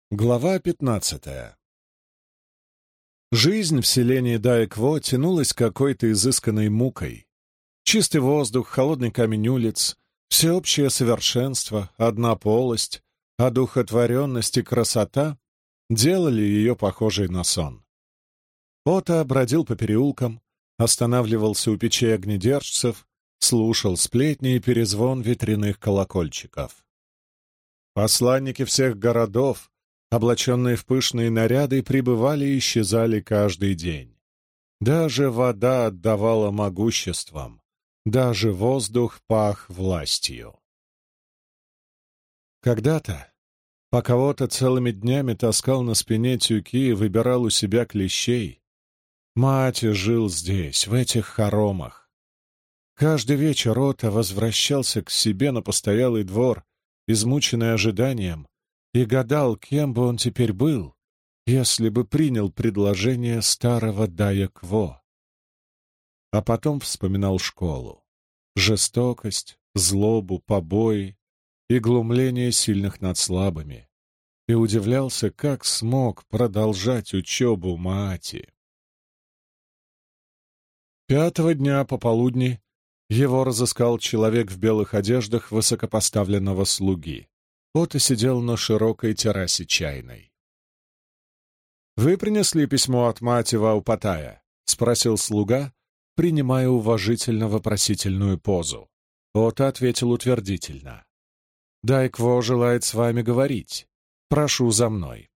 Глава 15. Жизнь в селении Даекво тянулась какой-то изысканной мукой. Чистый воздух, холодный камень улиц, всеобщее совершенство, одна полость, одухотворенность и красота делали ее похожей на сон. Ота бродил по переулкам, останавливался у печей огнедержцев, слушал сплетни и перезвон ветряных колокольчиков. Посланники всех городов, облаченные в пышные наряды, прибывали и исчезали каждый день. Даже вода отдавала могуществом, даже воздух пах властью. Когда-то, пока Ота целыми днями таскал на спине тюки и выбирал у себя клещей, Маати жил здесь, в этих хоромах. Каждый вечер Ота возвращался к себе на постоялый двор, измученный ожиданием, и гадал, кем бы он теперь был, если бы принял предложение старого Даекво. А потом вспоминал школу. Жестокость, злобу, побои и глумление сильных над слабыми. И удивлялся, как смог продолжать учебу Маати. Пятого дня пополудни его разыскал человек в белых одеждах высокопоставленного слуги. Ота сидел на широкой террасе чайной. «Вы принесли письмо от Маати Ваупатая?» — спросил слуга, принимая уважительно-вопросительную позу. Ота ответил утвердительно. «Дайкво желает с вами говорить. Прошу за мной».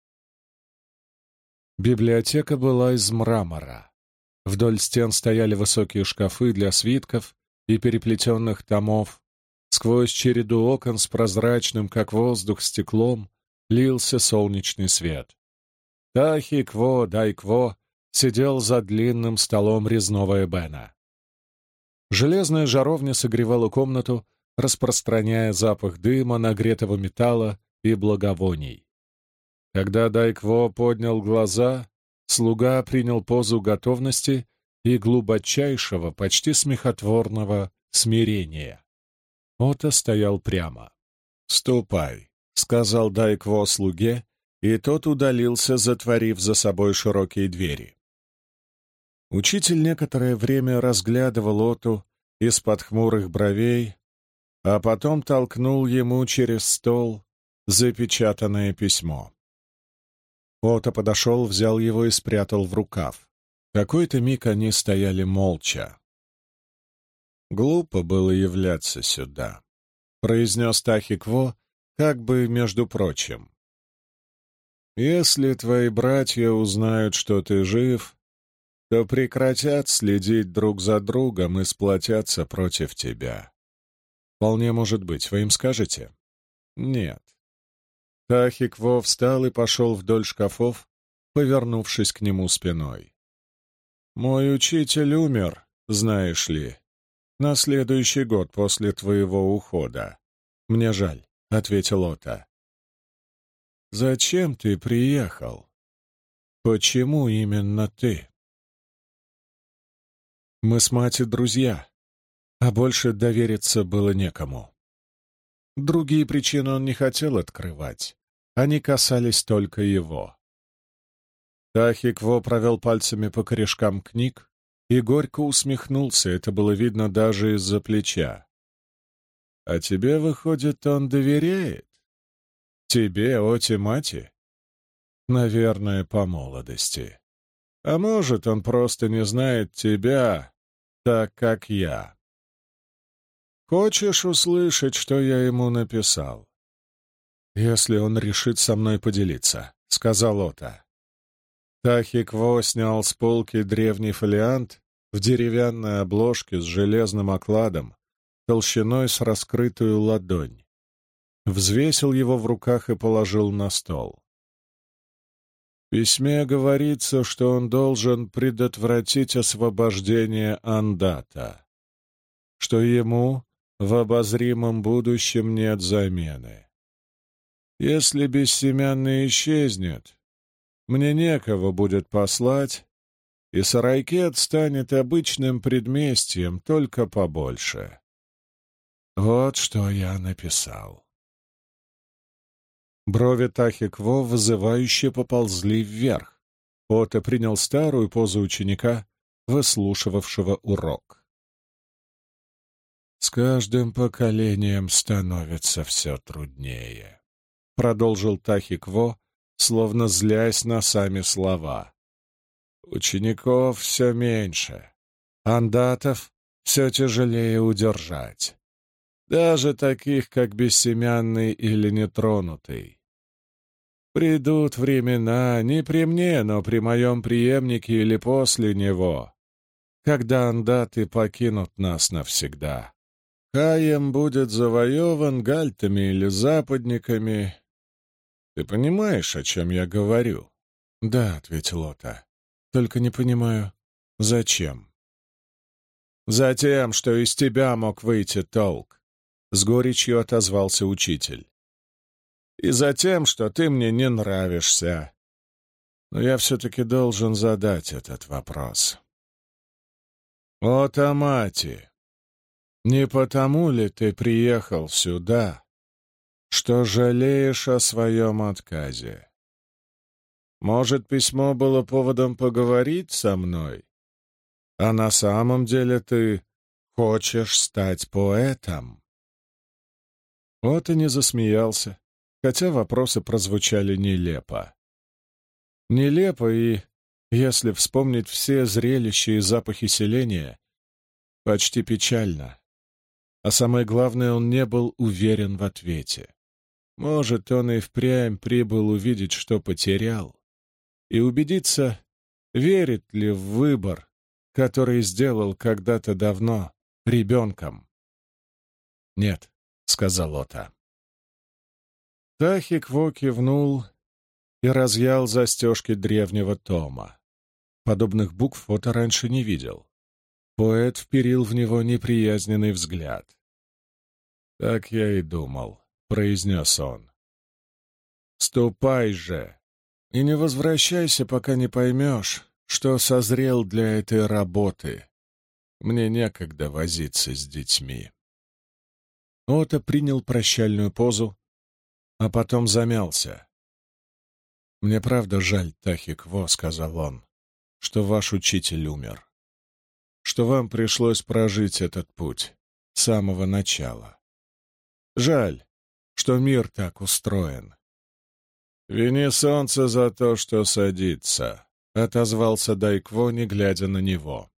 Библиотека была из мрамора. Вдоль стен стояли высокие шкафы для свитков и переплетенных томов. Сквозь череду окон с прозрачным, как воздух, стеклом лился солнечный свет. Тахи-кво, Дайкво сидел за длинным столом резного эбена. Железная жаровня согревала комнату, распространяя запах дыма, нагретого металла и благовоний. Когда Дайкво поднял глаза, слуга принял позу готовности и глубочайшего, почти смехотворного смирения. Ота стоял прямо. «Ступай», — сказал Дайкво слуге, и тот удалился, затворив за собой широкие двери. Учитель некоторое время разглядывал Оту из-под хмурых бровей, а потом толкнул ему через стол запечатанное письмо. Ота подошел, взял его и спрятал в рукав. Какой-то миг они стояли молча. «Глупо было являться сюда», — произнес Тахи-кво, как бы между прочим. «Если твои братья узнают, что ты жив, то прекратят следить друг за другом и сплотятся против тебя. Вполне может быть, вы им скажете?» «Нет». Тахи-кво встал и пошел вдоль шкафов, повернувшись к нему спиной. «Мой учитель умер, знаешь ли, на следующий год после твоего ухода. Мне жаль», — ответил Ота. «Зачем ты приехал? Почему именно ты?» «Мы с Маати друзья, а больше довериться было некому». Другие причины он не хотел открывать. Они касались только его. Тахи-кво провел пальцами по корешкам книг и горько усмехнулся, это было видно даже из-за плеча. «А тебе, выходит, он доверяет? Тебе, Оти-мати?» «Наверное, по молодости. А может, он просто не знает тебя так, как я. Хочешь услышать, что я ему написал?» «Если он решит со мной поделиться», — сказал Ота. Тахи-кво снял с полки древний фолиант в деревянной обложке с железным окладом, толщиной с раскрытую ладонь. Взвесил его в руках и положил на стол. В письме говорится, что он должен предотвратить освобождение Андата, что ему в обозримом будущем нет замены. Если Бессемянный исчезнет, мне некого будет послать, и Сарайкет станет обычным предместьем, только побольше. Вот что я написал. Брови Тахи-Кво вызывающе поползли вверх. Ота принял старую позу ученика, выслушивавшего урок. «С каждым поколением становится все труднее», — продолжил Тахи-Кво, словно злясь на сами слова. «Учеников все меньше, андатов все тяжелее удержать, даже таких, как Бессемянный или Нетронутый. Придут времена, не при мне, но при моем преемнике или после него, когда андаты покинут нас навсегда. Хаем будет завоеван гальтами или западниками. Ты понимаешь, о чем я говорю?» «Да», — ответил Ота. «Только не понимаю, зачем?» «Затем, что из тебя мог выйти толк», — с горечью отозвался учитель. «И затем, что ты мне не нравишься. Но я все-таки должен задать этот вопрос. Ота Мати, не потому ли ты приехал сюда, что жалеешь о своем отказе? Может, письмо было поводом поговорить со мной? А на самом деле ты хочешь стать поэтом?» Ота не засмеялся, хотя вопросы прозвучали нелепо. Нелепо и, если вспомнить все зрелища и запахи селения, почти печально. А самое главное, он не был уверен в ответе. Может, он и впрямь прибыл увидеть, что потерял, и убедиться, верит ли в выбор, который сделал когда-то давно ребенком. «Нет», — сказал Ота. Тахи-Кво кивнул и разъял застежки древнего тома. Подобных букв Ота раньше не видел. Поэт вперил в него неприязненный взгляд. «Так я и думал», — произнес он. «Ступай же и не возвращайся, пока не поймешь, что созрел для этой работы. Мне некогда возиться с детьми». Ота принял прощальную позу, а потом замялся. «Мне правда жаль, Тахи-Кво», — сказал он, — «что ваш учитель умер, что вам пришлось прожить этот путь с самого начала. Жаль, что мир так устроен». «Вини солнце за то, что садится», — отозвался Дайкво, не глядя на него.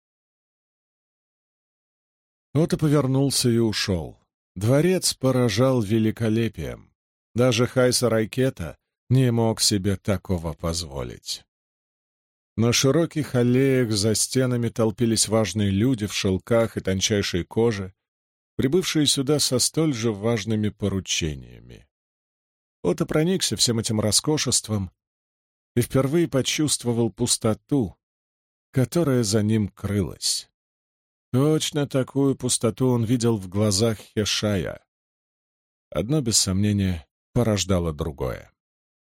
Ота повернулся и ушел. Дворец поражал великолепием. Даже Хайса Райкета не мог себе такого позволить. На широких аллеях за стенами толпились важные люди в шелках и тончайшей коже, прибывшие сюда со столь же важными поручениями. Ота проникся всем этим роскошеством и впервые почувствовал пустоту, которая за ним крылась. Точно такую пустоту он видел в глазах Хешая. Одно, без сомнения, порождало другое.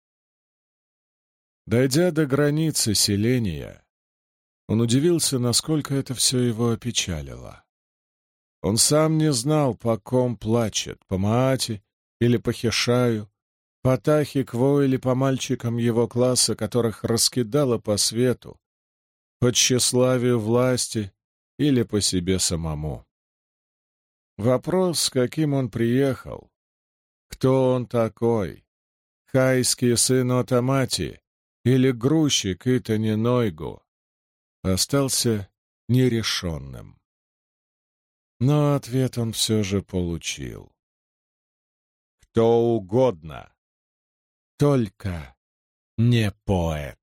Дойдя до границы селения, он удивился, насколько это все его опечалило. Он сам не знал, по ком плачет, по Маати или по Хешаю, по Тахи-Кво или по мальчикам его класса, которых раскидало по свету, по тщеславию власти или по себе самому. Вопрос, с каким он приехал, кто он такой, хайский сын Ота Мати или грузчик Итани Нойгу, остался нерешенным. Но ответ он все же получил. Кто угодно, только не поэт.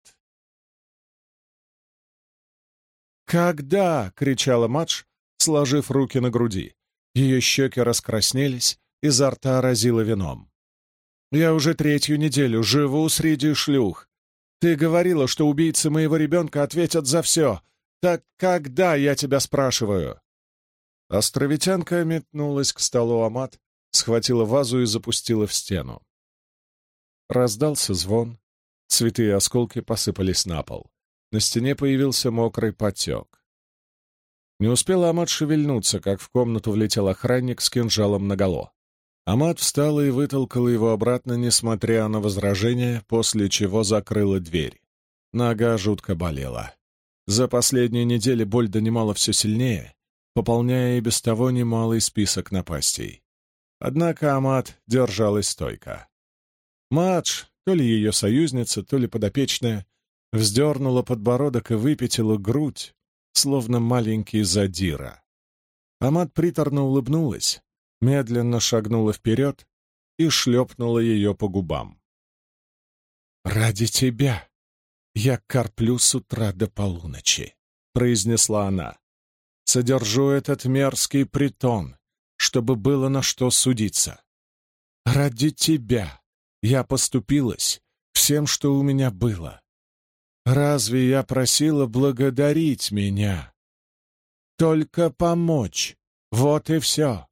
«Когда?» — кричала Мадж, сложив руки на груди. Ее щеки раскраснелись, изо рта разило вином. «Я уже 3-ю неделю живу среди шлюх. Ты говорила, что убийцы моего ребенка ответят за все. Так когда, я тебя спрашиваю?» Островитянка метнулась к столу Амат, схватила вазу и запустила в стену. Раздался звон, цветы и осколки посыпались на пол. На стене появился мокрый потек. Не успела Амат шевельнуться, как в комнату влетел охранник с кинжалом наголо. Амат встала и вытолкала его обратно, несмотря на возражения, после чего закрыла дверь. Нога жутко болела. За последние недели боль донимала все сильнее, пополняя и без того немалый список напастей. Однако Амат держалась стойко. Мадж, то ли ее союзница, то ли подопечная, вздернула подбородок и выпятила грудь, словно маленький задира. Амат приторно улыбнулась, медленно шагнула вперед и шлепнула ее по губам. «Ради тебя я корплю с утра до полуночи», — произнесла она. «Содержу этот мерзкий притон, чтобы было на что судиться. Ради тебя я поступилась всем, что у меня было. Разве я просила благодарить меня? Только помочь. Вот и все».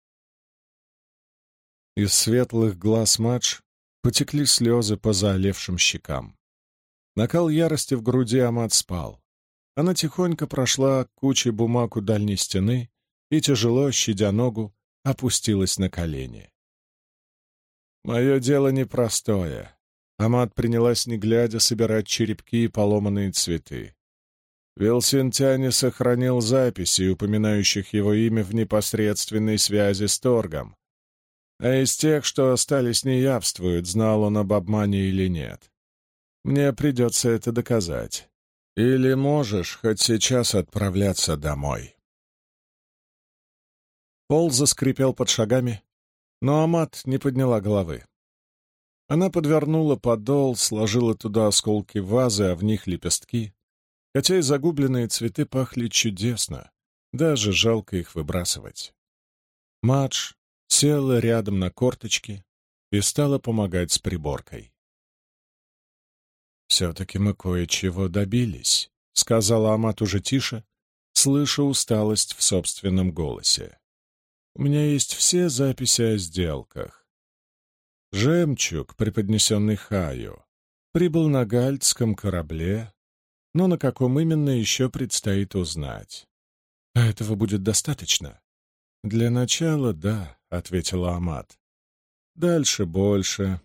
Из светлых глаз Мадж потекли слезы по заолевшим щекам. Накал ярости в груди Амат спал. Она тихонько прошла к куче бумаг у дальней стены и, тяжело щадя ногу, опустилась на колени. «Мое дело непростое». Амат принялась, не глядя, собирать черепки и поломанные цветы. Вилсентяне сохранил записи, упоминающих его имя в непосредственной связи с торгом. А из тех, что остались, не явствует, знал он об обмане или нет. Мне придется это доказать. Или можешь хоть сейчас отправляться домой. Пол заскрипел под шагами, но Амат не подняла головы. Она подвернула подол, сложила туда осколки вазы, а в них лепестки. Хотя и загубленные цветы пахли чудесно, даже жалко их выбрасывать. Мадж села рядом на корточки и стала помогать с приборкой. «Все-таки мы кое-чего добились», — сказала Амат уже тише, слыша усталость в собственном голосе. «У меня есть все записи о сделках. Жемчуг, преподнесенный Хаю, прибыл на гальдском корабле, но на каком именно еще предстоит узнать. А этого будет достаточно?» «Для начала, да», — ответила Амат. «Дальше больше».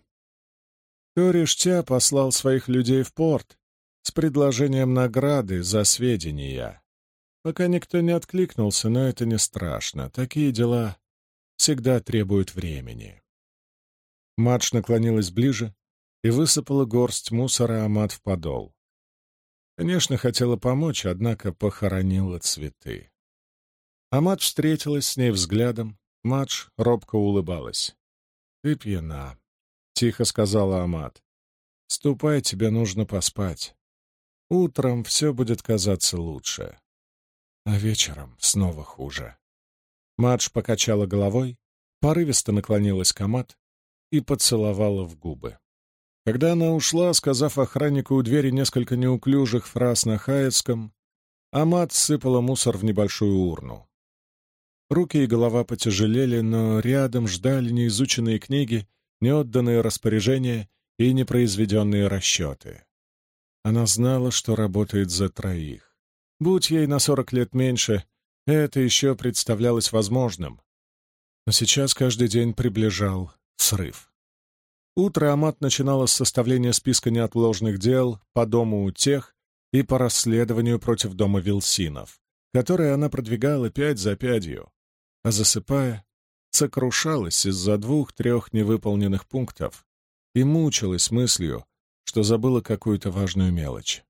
Ториштя послал своих людей в порт с предложением награды за сведения. Пока никто не откликнулся, но это не страшно. Такие дела всегда требуют времени. Мадж наклонилась ближе и высыпала горсть мусора Амат в подол. Конечно, хотела помочь, однако похоронила цветы. Амат встретилась с ней взглядом. Мадж робко улыбалась. «Ты пьяна», — тихо сказала Амат. «Ступай, тебе нужно поспать. Утром все будет казаться лучше, а вечером снова хуже». Мадж покачала головой, порывисто наклонилась к Амат и поцеловала в губы. Когда она ушла, сказав охраннику у двери несколько неуклюжих фраз на хаэтском, Амат сыпала мусор в небольшую урну. Руки и голова потяжелели, но рядом ждали неизученные книги, неотданные распоряжения и непроизведенные расчеты. Она знала, что работает за троих. Будь ей на 40 лет меньше, это еще представлялось возможным. Но сейчас каждый день приближал срыв. Утро Амат начинала с составления списка неотложных дел по дому у тех и по расследованию против дома Вилсинов, которые она продвигала пять за пятью, а засыпая, сокрушалась из-за 2-3 невыполненных пунктов и мучилась мыслью, что забыла какую-то важную мелочь.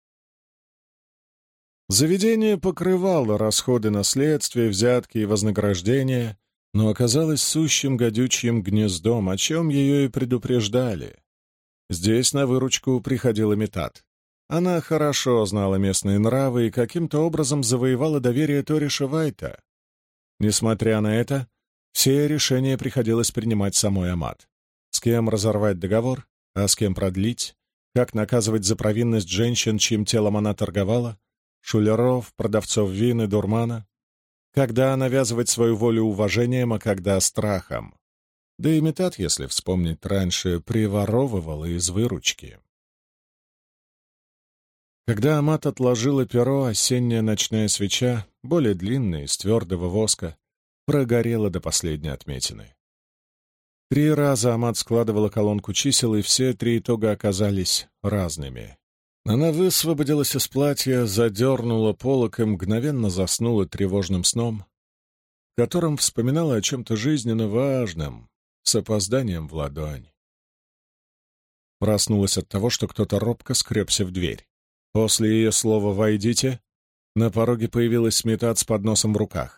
Заведение покрывало расходы на следствие, взятки и вознаграждения, но оказалось сущим гадючьим гнездом, о чем ее и предупреждали. Здесь на выручку приходил Эмитат. Она хорошо знала местные нравы и каким-то образом завоевала доверие Ториша Вайта. Несмотря на это, все решения приходилось принимать самой Амат. С кем разорвать договор, а с кем продлить, как наказывать за провинность женщин, чьим телом она торговала, шулеров, продавцов вин и дурмана, когда навязывать свою волю уважением, а когда страхом. Да и Метат, если вспомнить, раньше приворовывала из выручки. Когда Амат отложила перо, осенняя ночная свеча, более длинная, из твердого воска, прогорела до последней отметины. 3 раза Амат складывала колонку чисел, и все 3 итога оказались разными. Она высвободилась из платья, задернула полок и мгновенно заснула тревожным сном, в котором вспоминала о чем-то жизненно важном, с опозданием в ладонь. Проснулась от того, что кто-то робко скребся в дверь. После ее слова «войдите» на пороге появилась Митат с подносом в руках.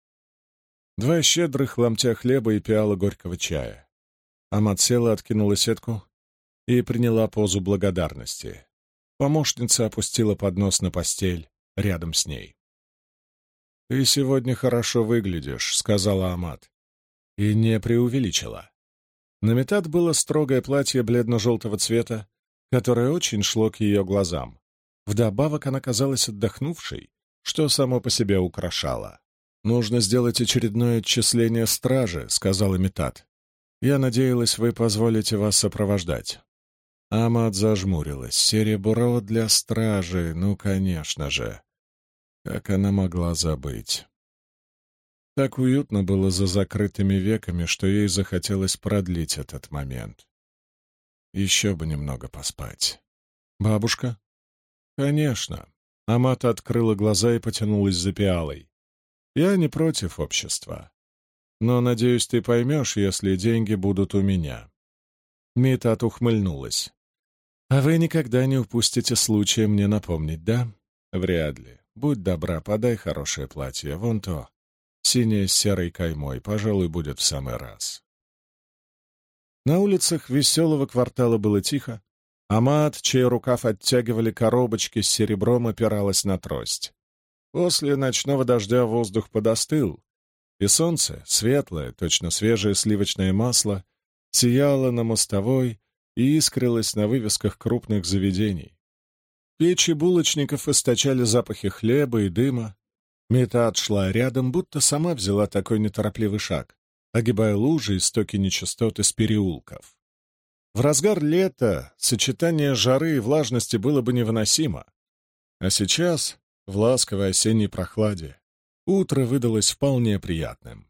2 щедрых ломтя хлеба и пиала горького чая. Амат села, откинула сетку и приняла позу благодарности. Помощница опустила поднос на постель рядом с ней. «Ты сегодня хорошо выглядишь», — сказала Амат, и не преувеличила. На Митат было строгое платье бледно-желтого цвета, которое очень шло к ее глазам. Вдобавок она казалась отдохнувшей, что само по себе украшало. «Нужно сделать очередное отчисление стражи», — сказала Митат. «Я надеялась, вы позволите вас сопровождать». Амат зажмурилась. Серебро для стражи, ну, конечно же. Как она могла забыть? Так уютно было за закрытыми веками, что ей захотелось продлить этот момент. Еще бы немного поспать. «Бабушка?» «Конечно». Амат открыла глаза и потянулась за пиалой. «Я не против общества. Но, надеюсь, ты поймешь, если деньги будут у меня». Митат ухмыльнулась. «А вы никогда не упустите случая мне напомнить, да?» «Вряд ли. Будь добра, подай хорошее платье. Вон то. Синее с серой каймой. Пожалуй, будет в самый раз». На улицах веселого квартала было тихо. Амат, чей рукав оттягивали коробочки с серебром, опиралась на трость. После ночного дождя воздух подостыл, и солнце, светлое, точно свежее сливочное масло, сияло на мостовой и искрилось на вывесках крупных заведений. Печи булочников источали запахи хлеба и дыма. Митат шла рядом, будто сама взяла такой неторопливый шаг, огибая лужи и стоки нечистот из переулков. В разгар лета сочетание жары и влажности было бы невыносимо. А сейчас, в ласковой осенней прохладе, утро выдалось вполне приятным.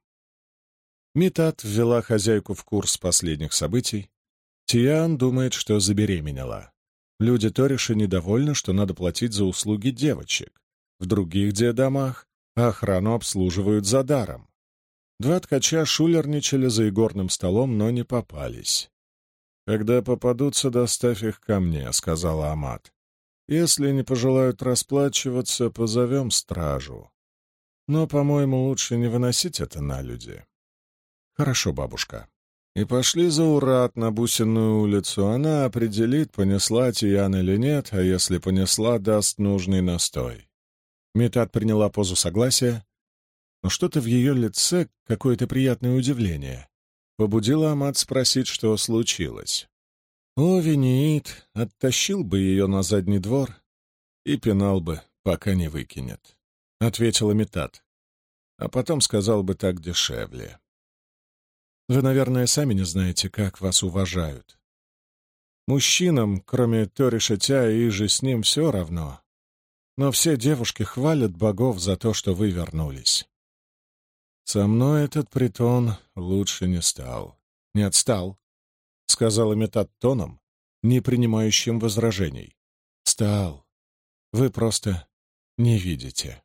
Митат ввела хозяйку в курс последних событий. Тиан думает, что забеременела. Люди Ториша недовольны, что надо платить за услуги девочек. В других домах охрану обслуживают за даром. 2 ткача шулерничали за игорным столом, но не попались. «Когда попадутся, доставь их ко мне», — сказала Амат. «Если не пожелают расплачиваться, позовем стражу. Но, по-моему, лучше не выносить это на люди». «Хорошо, бабушка». И пошли за Урат на Бусинную улицу. Она определит, понесла Тиян или нет, а если понесла, даст нужный настой. Митат приняла позу согласия, но что-то в ее лице, какое-то приятное удивление, побудило Амат спросить, что случилось. О, Винеид оттащил бы ее на задний двор и пинал бы, пока не выкинет, — ответила Митат, а потом сказал бы так дешевле. Вы, наверное, сами не знаете, как вас уважают. Мужчинам, кроме Ториша Тя и же с ним, все равно. Но все девушки хвалят богов за то, что вы вернулись. Со мной этот притон лучше не стал. Не отстал, — сказала Метат тоном, не принимающим возражений. Стал. Вы просто не видите.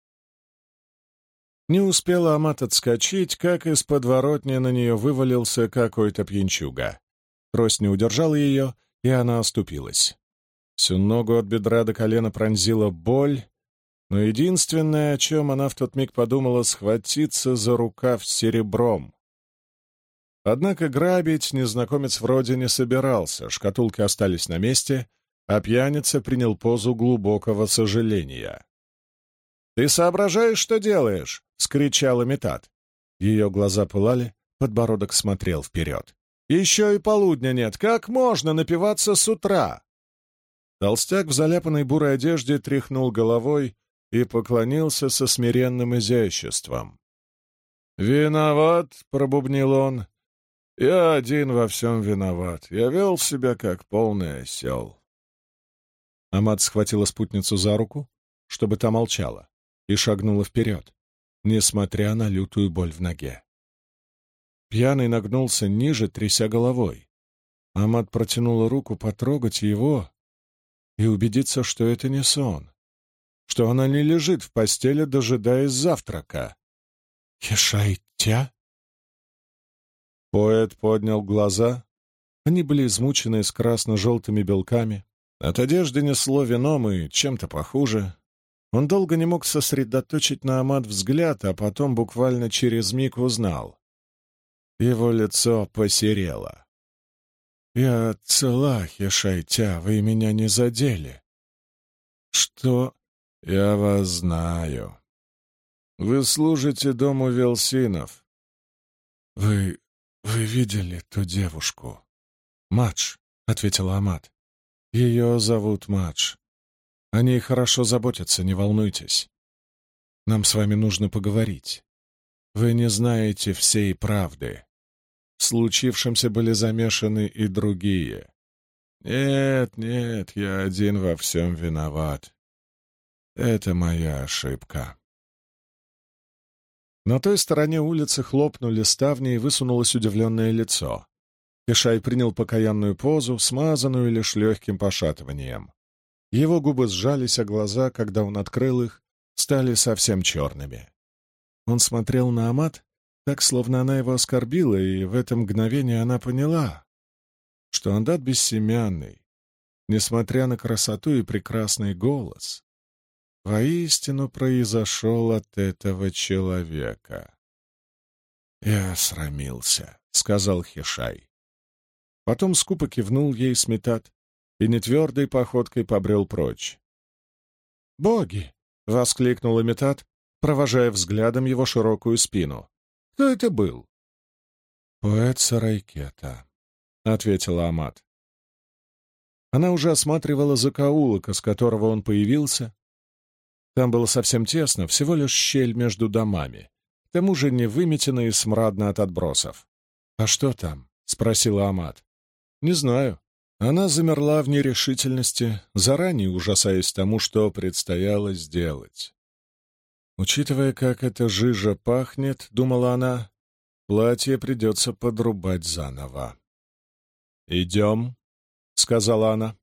Не успела Амат отскочить, как из подворотни на нее вывалился какой-то пьянчуга. Трость не удержала ее, и она оступилась. Всю ногу от бедра до колена пронзила боль, но единственное, о чем она в тот миг подумала, — схватиться за рукав с серебром. Однако грабить незнакомец вроде не собирался, шкатулки остались на месте, а пьяница принял позу глубокого сожаления. «Ты соображаешь, что делаешь?» — скричала Метат. Ее глаза пылали, подбородок смотрел вперед. «Еще и полудня нет. Как можно напиваться с утра?» Толстяк в заляпанной бурой одежде тряхнул головой и поклонился со смиренным изяществом. «Виноват», — пробубнил он. «Я один во всем виноват. Я вел себя как полный осел». Амат схватила спутницу за руку, чтобы та молчала, и шагнула вперед, несмотря на лютую боль в ноге. Пьяный нагнулся ниже, тряся головой. Амат протянула руку потрогать его и убедиться, что это не сон, что она не лежит в постели, дожидаясь завтрака. «Хешай-тя?» Поэт поднял глаза. Они были измучены с красно-желтыми белками. От одежды несло вином и чем-то похуже. Он долго не мог сосредоточить на Амат взгляд, а потом буквально через миг узнал. Его лицо посерело. «Я цела, Хешай-тя, вы меня не задели». «Что?» «Я вас знаю. Вы служите дому Велсинов. Вы видели ту девушку?» «Мадж», — ответила Амат. «Ее зовут Мадж. О ней хорошо заботятся, не волнуйтесь. Нам с вами нужно поговорить. Вы не знаете всей правды. В случившемся были замешаны и другие. Нет, нет, я один во всем виноват. Это моя ошибка». На той стороне улицы хлопнули ставни и высунулось удивленное лицо. Хешай принял покаянную позу, смазанную лишь легким пошатыванием. Его губы сжались, а глаза, когда он открыл их, стали совсем черными. Он смотрел на Амат так, словно она его оскорбила, и в это мгновение она поняла, что Андат бессемянный, несмотря на красоту и прекрасный голос, воистину произошел от этого человека. «Я срамился», — сказал Хешай. Потом скупо кивнул ей Сметат и нетвердой походкой побрел прочь. «Боги!» — воскликнул Метат, провожая взглядом его широкую спину. «Кто это был?» «Поэт Сарайкета», — ответила Амат. Она уже осматривала закоулок, из которого он появился. Там было совсем тесно, всего лишь щель между домами, к тому же не выметено и смрадно от отбросов. «А что там?» — спросила Амат. «Не знаю». Она замерла в нерешительности, заранее ужасаясь тому, что предстояло сделать. Учитывая, как эта жижа пахнет, думала она, платье придется подрубать заново. «Идем», — сказала она.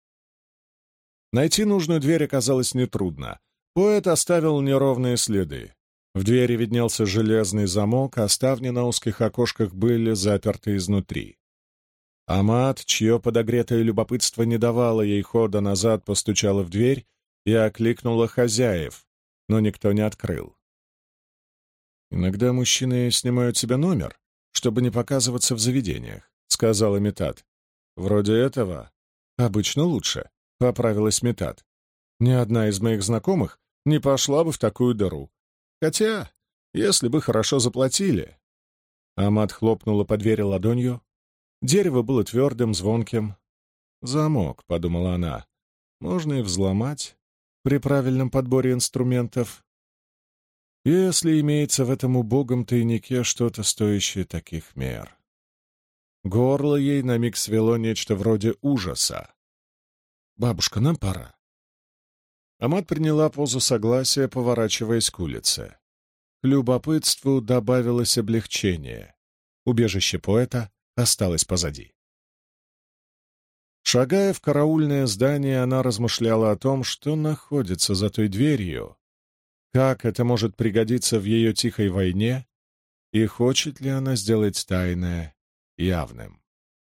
Найти нужную дверь оказалось нетрудно. Поэт оставил неровные следы. В двери виднелся железный замок, а ставни на узких окошках были заперты изнутри. Амат, чье подогретое любопытство не давало ей хода назад, постучала в дверь и окликнула хозяев, но никто не открыл. «Иногда мужчины снимают себе номер, чтобы не показываться в заведениях», — сказала Метат. «Вроде этого обычно лучше», — поправилась Метат. «Ни одна из моих знакомых не пошла бы в такую дыру. Хотя, если бы хорошо заплатили...» Амат хлопнула по двери ладонью. Дерево было твердым, звонким. «Замок», — подумала она, — «можно и взломать при правильном подборе инструментов, если имеется в этом убогом тайнике что-то стоящее таких мер». Горло ей на миг свело нечто вроде ужаса. «Бабушка, нам пора». Амат приняла позу согласия, поворачиваясь к улице. К любопытству добавилось облегчение. Убежище поэта осталось позади. Шагая в караульное здание, она размышляла о том, что находится за той дверью, как это может пригодиться в ее тихой войне и хочет ли она сделать тайное явным.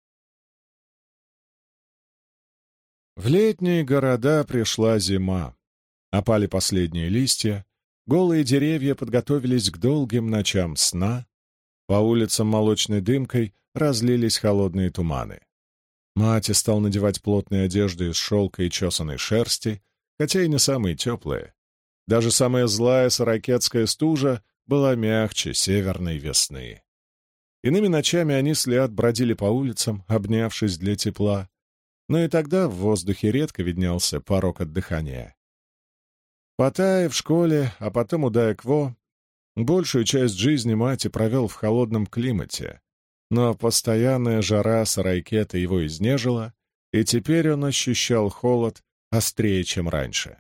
В летние города пришла зима. Опали последние листья, голые деревья подготовились к долгим ночам сна, по улицам молочной дымкой разлились холодные туманы. Мати стал надевать плотные одежды из шелка и чесаной шерсти, хотя и не самые теплые. Даже самая злая саракетская стужа была мягче северной весны. Иными ночами они с Лиад бродили по улицам, обнявшись для тепла, но и тогда в воздухе редко виднелся порог от дыхания. Паттайя в школе, а потом у Даекво, большую часть жизни Мати провел в холодном климате, но постоянная жара Сарайкета его изнежила, и теперь он ощущал холод острее, чем раньше.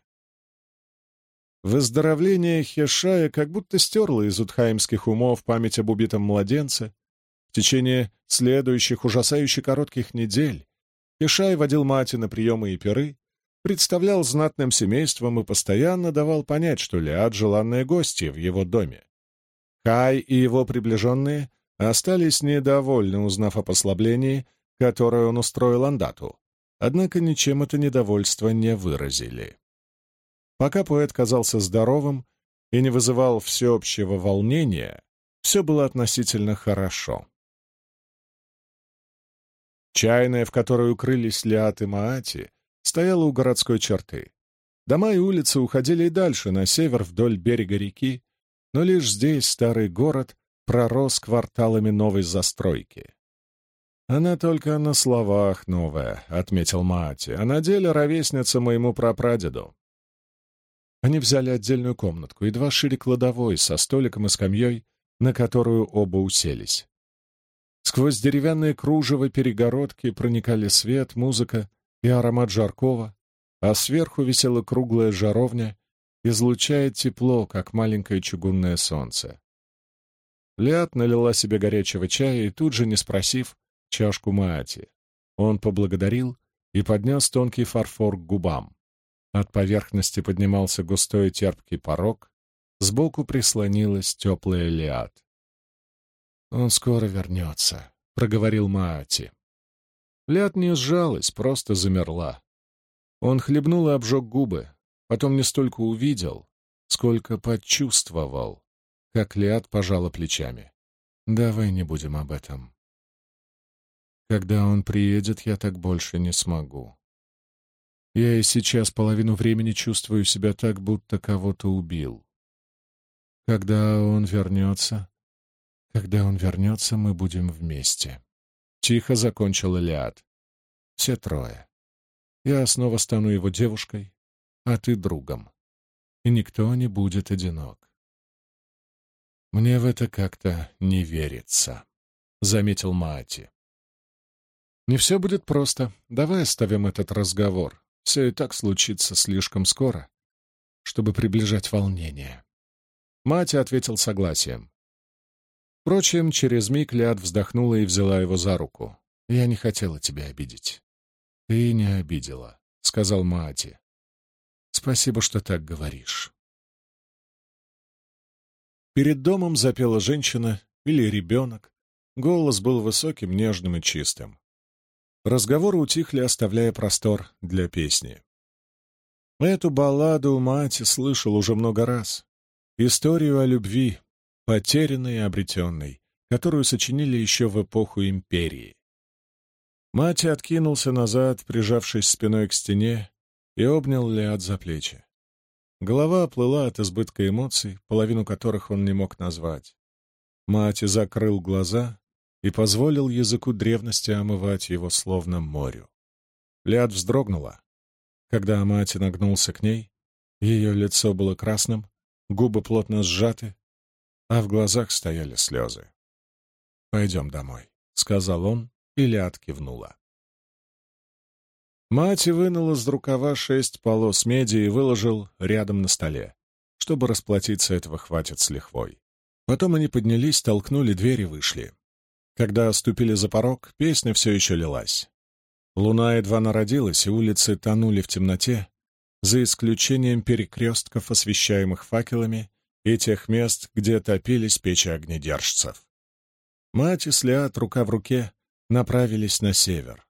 Выздоровление Хешая как будто стерло из утхаимских умов память об убитом младенце, В течение следующих ужасающе коротких недель Ишай водил мать на приемы и пиры, представлял знатным семейством и постоянно давал понять, что Лиад — желанные гости в его доме. Хай и его приближенные остались недовольны, узнав о послаблении, которое он устроил Андату, однако ничем это недовольство не выразили. Пока поэт казался здоровым и не вызывал всеобщего волнения, все было относительно хорошо. Чайная, в которой укрылись Лиад и Маати, стояла у городской черты. Дома и улицы уходили и дальше, на север, вдоль берега реки, но лишь здесь старый город пророс кварталами новой застройки. «Она только на словах новая», — отметил Маати, «а на деле ровесница моему прапрадеду». Они взяли отдельную комнатку, едва шире кладовой, со столиком и скамьей, на которую оба уселись. Сквозь деревянные кружево перегородки проникали свет, музыка и аромат жаркого, а сверху висела круглая жаровня, излучая тепло, как маленькое чугунное солнце. Лиад налила себе горячего чая и тут же, не спросив, чашку Маати. Он поблагодарил и поднес тонкий фарфор к губам. От поверхности поднимался густой терпкий порог, сбоку прислонилась теплая Лиад. «Он скоро вернется», — проговорил Маати. Лиад не сжалась, просто замерла. Он хлебнул и обжег губы, потом не столько увидел, сколько почувствовал, как Лиад пожала плечами. «Давай не будем об этом. Когда он приедет, я так больше не смогу. Я и сейчас половину времени чувствую себя так, будто кого-то убил. Когда он вернется, мы будем вместе». Тихо закончила Лиад. «Все трое. Я снова стану его девушкой, а ты другом. И никто не будет одинок». «Мне в это как-то не верится», — заметил Маати. «Не все будет просто. Давай оставим этот разговор. Все и так случится слишком скоро, чтобы приближать волнение». Маати ответил согласием. Впрочем, через миг Лиад вздохнула и взяла его за руку. «Я не хотела тебя обидеть». «Ты не обидела», — сказал Маати. «Спасибо, что так говоришь». Перед домом запела женщина или ребенок. Голос был высоким, нежным и чистым. Разговоры утихли, оставляя простор для песни. Эту балладу Маати слышал уже много раз. Историю о любви, потерянной и обретенной, которую сочинили еще в эпоху империи. Маати откинулся назад, прижавшись спиной к стене, и обнял Лиад за плечи. Голова оплыла от избытка эмоций, половину которых он не мог назвать. Маати закрыл глаза и позволил языку древности омывать его словно морю. Лиад вздрогнула. Когда Маати нагнулся к ней, ее лицо было красным, губы плотно сжаты, а в глазах стояли слезы. «Пойдем домой», — сказал он, и Лиад кивнула. Маати вынул из рукава 6 полос меди и выложил рядом на столе. Чтобы расплатиться, этого хватит с лихвой. Потом они поднялись, толкнули дверь и вышли. Когда ступили за порог, песня все еще лилась. Луна едва народилась, и улицы тонули в темноте, за исключением перекрестков, освещаемых факелами, и тех мест, где топились печи огнедержцев. Маати с Лиад рука в руке направились на север.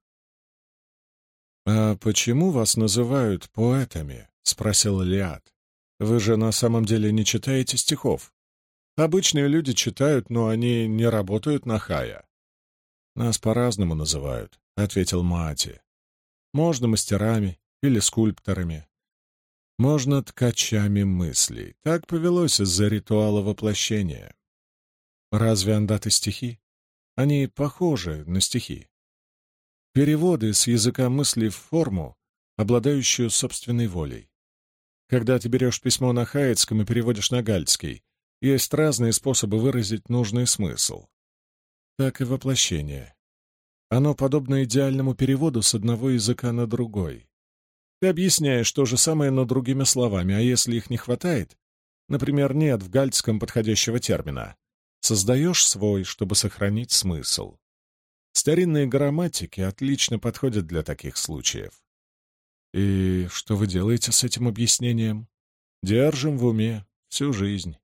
«А почему вас называют поэтами?» — спросил Лиад. «Вы же на самом деле не читаете стихов. Обычные люди читают, но они не работают на Хая». «Нас по-разному называют», — ответил Маати. «Можно мастерами или скульпторами. Можно ткачами мыслей. Так повелось из-за ритуала воплощения. Разве андаты стихи? Они похожи на стихи. Переводы с языка мысли в форму, обладающую собственной волей. Когда ты берешь письмо на хаитском и переводишь на гальский, есть разные способы выразить нужный смысл. Так и воплощение. Оно подобно идеальному переводу с одного языка на другой. Ты объясняешь то же самое, но другими словами, а если их не хватает, например, нет в гальском подходящего термина, Создаешь свой, чтобы сохранить смысл. Старинные грамматики отлично подходят для таких случаев. И что вы делаете с этим объяснением? Держим в уме всю жизнь.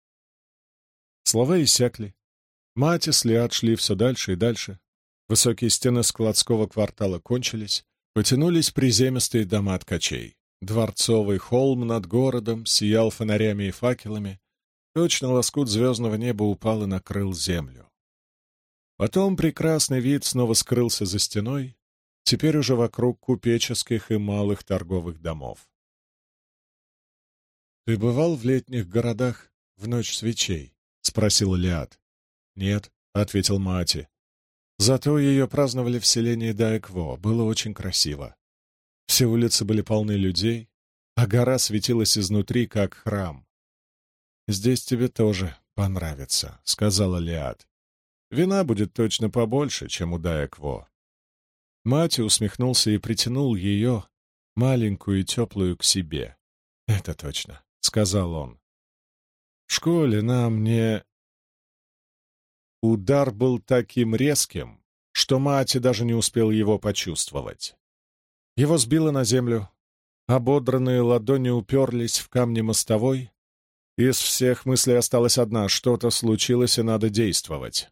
Слова иссякли. Мать и Слиад шли все дальше и дальше. Высокие стены складского квартала кончились, потянулись приземистые дома ткачей. Дворцовый холм над городом сиял фонарями и факелами. Точно лоскут звездного неба упал и накрыл землю. Потом прекрасный вид снова скрылся за стеной, теперь уже вокруг купеческих и малых торговых домов. «Ты бывал в летних городах в ночь свечей?» — спросил Лиад. «Нет», — ответил Маати. «Зато ее праздновали в селении Даекво. Было очень красиво. Все улицы были полны людей, а гора светилась изнутри, как храм. «Здесь тебе тоже понравится», — сказала Лиад. «Вина будет точно побольше, чем у Даекво». Маати усмехнулся и притянул ее, маленькую и теплую, к себе. «Это точно», — сказал он. «В школе нам не...» Удар был таким резким, что Маати даже не успел его почувствовать. Его сбило на землю, ободранные ладони уперлись в камни мостовой. Из всех мыслей осталась одна — что-то случилось и надо действовать.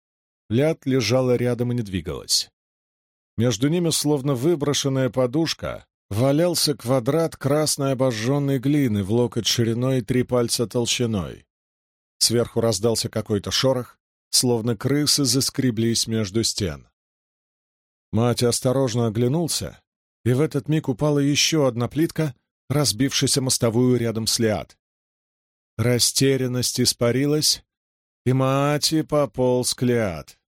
Ляд лежала рядом и не двигалась. Между ними, словно выброшенная подушка, валялся квадрат красной обожженной глины в локоть шириной и 3 пальца толщиной. Сверху раздался какой-то шорох, словно крысы заскреблись между стен. Мать осторожно оглянулся, и в этот миг упала еще одна плитка, разбившись о мостовую рядом с Лиад. Растерянность испарилась, и Маати пополз к Лиад.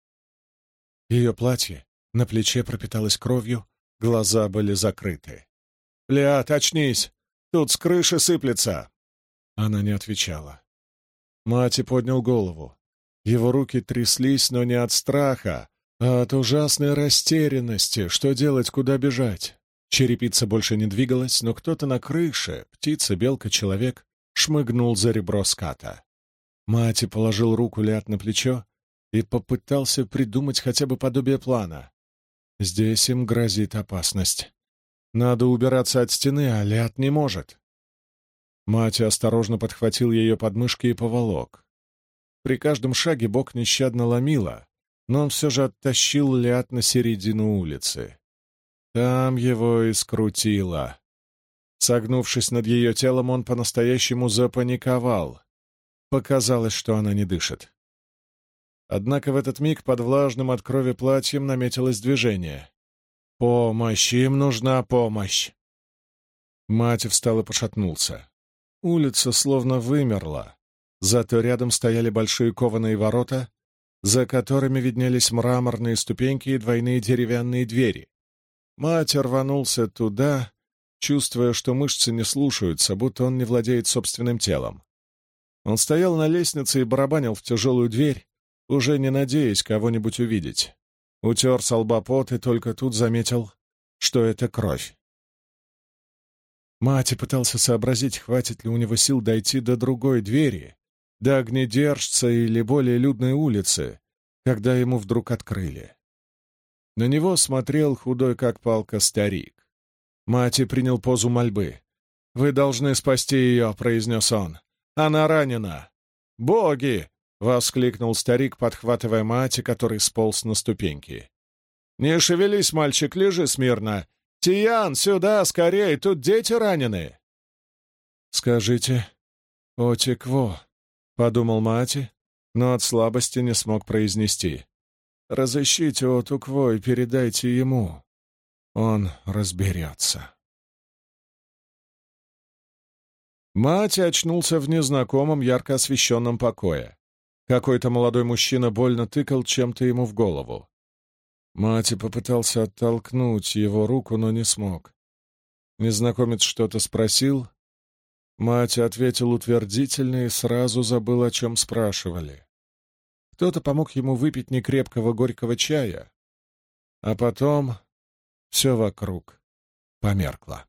Ее платье на плече пропиталось кровью, глаза были закрыты. «Лиад, очнись! Тут с крыши сыплется!» Она не отвечала. Маати поднял голову. Его руки тряслись, но не от страха, а от ужасной растерянности. Что делать, куда бежать? Черепица больше не двигалась, но кто-то на крыше, птица, белка, человек, шмыгнул за ребро ската. Маати положил руку Лиад на плечо и попытался придумать хотя бы подобие плана. Здесь им грозит опасность. Надо убираться от стены, а Лиад не может. Маати осторожно подхватил ее подмышки и поволок. При каждом шаге бок нещадно ломило, но он все же оттащил Лиад на середину улицы. Там его и скрутило. Согнувшись над ее телом, он по-настоящему запаниковал. Показалось, что она не дышит. Однако в этот миг под влажным от крови платьем наметилось движение. «Помощь! Им нужна помощь!» Мать встал и пошатнулся. Улица словно вымерла, зато рядом стояли большие кованые ворота, за которыми виднелись мраморные ступеньки и двойные деревянные двери. Мать рванулся туда, чувствуя, что мышцы не слушаются, будто он не владеет собственным телом. Он стоял на лестнице и барабанил в тяжелую дверь, уже не надеясь кого-нибудь увидеть. Утер со лба пот и только тут заметил, что это кровь. Мати пытался сообразить, хватит ли у него сил дойти до другой двери, до огнедержца или более людной улицы, когда ему вдруг открыли. На него смотрел худой как палка старик. Мати принял позу мольбы. «Вы должны спасти ее», — произнес он. «Она ранена». «Боги!» — воскликнул старик, подхватывая Маати, который сполз на ступеньки. «Не шевелись, мальчик, лежи смирно. Тиян, сюда, скорей, тут дети ранены!» «Скажите, Отекво», — подумал Маати, но от слабости не смог произнести. «Разыщите Отукво и передайте ему. Он разберется». Маати очнулся в незнакомом ярко освещенном покое. Какой-то молодой мужчина больно тыкал чем-то ему в голову. Маати попытался оттолкнуть его руку, но не смог. Незнакомец что-то спросил. Маати ответил утвердительно и сразу забыл, о чем спрашивали. Кто-то помог ему выпить некрепкого горького чая, а потом все вокруг померкло.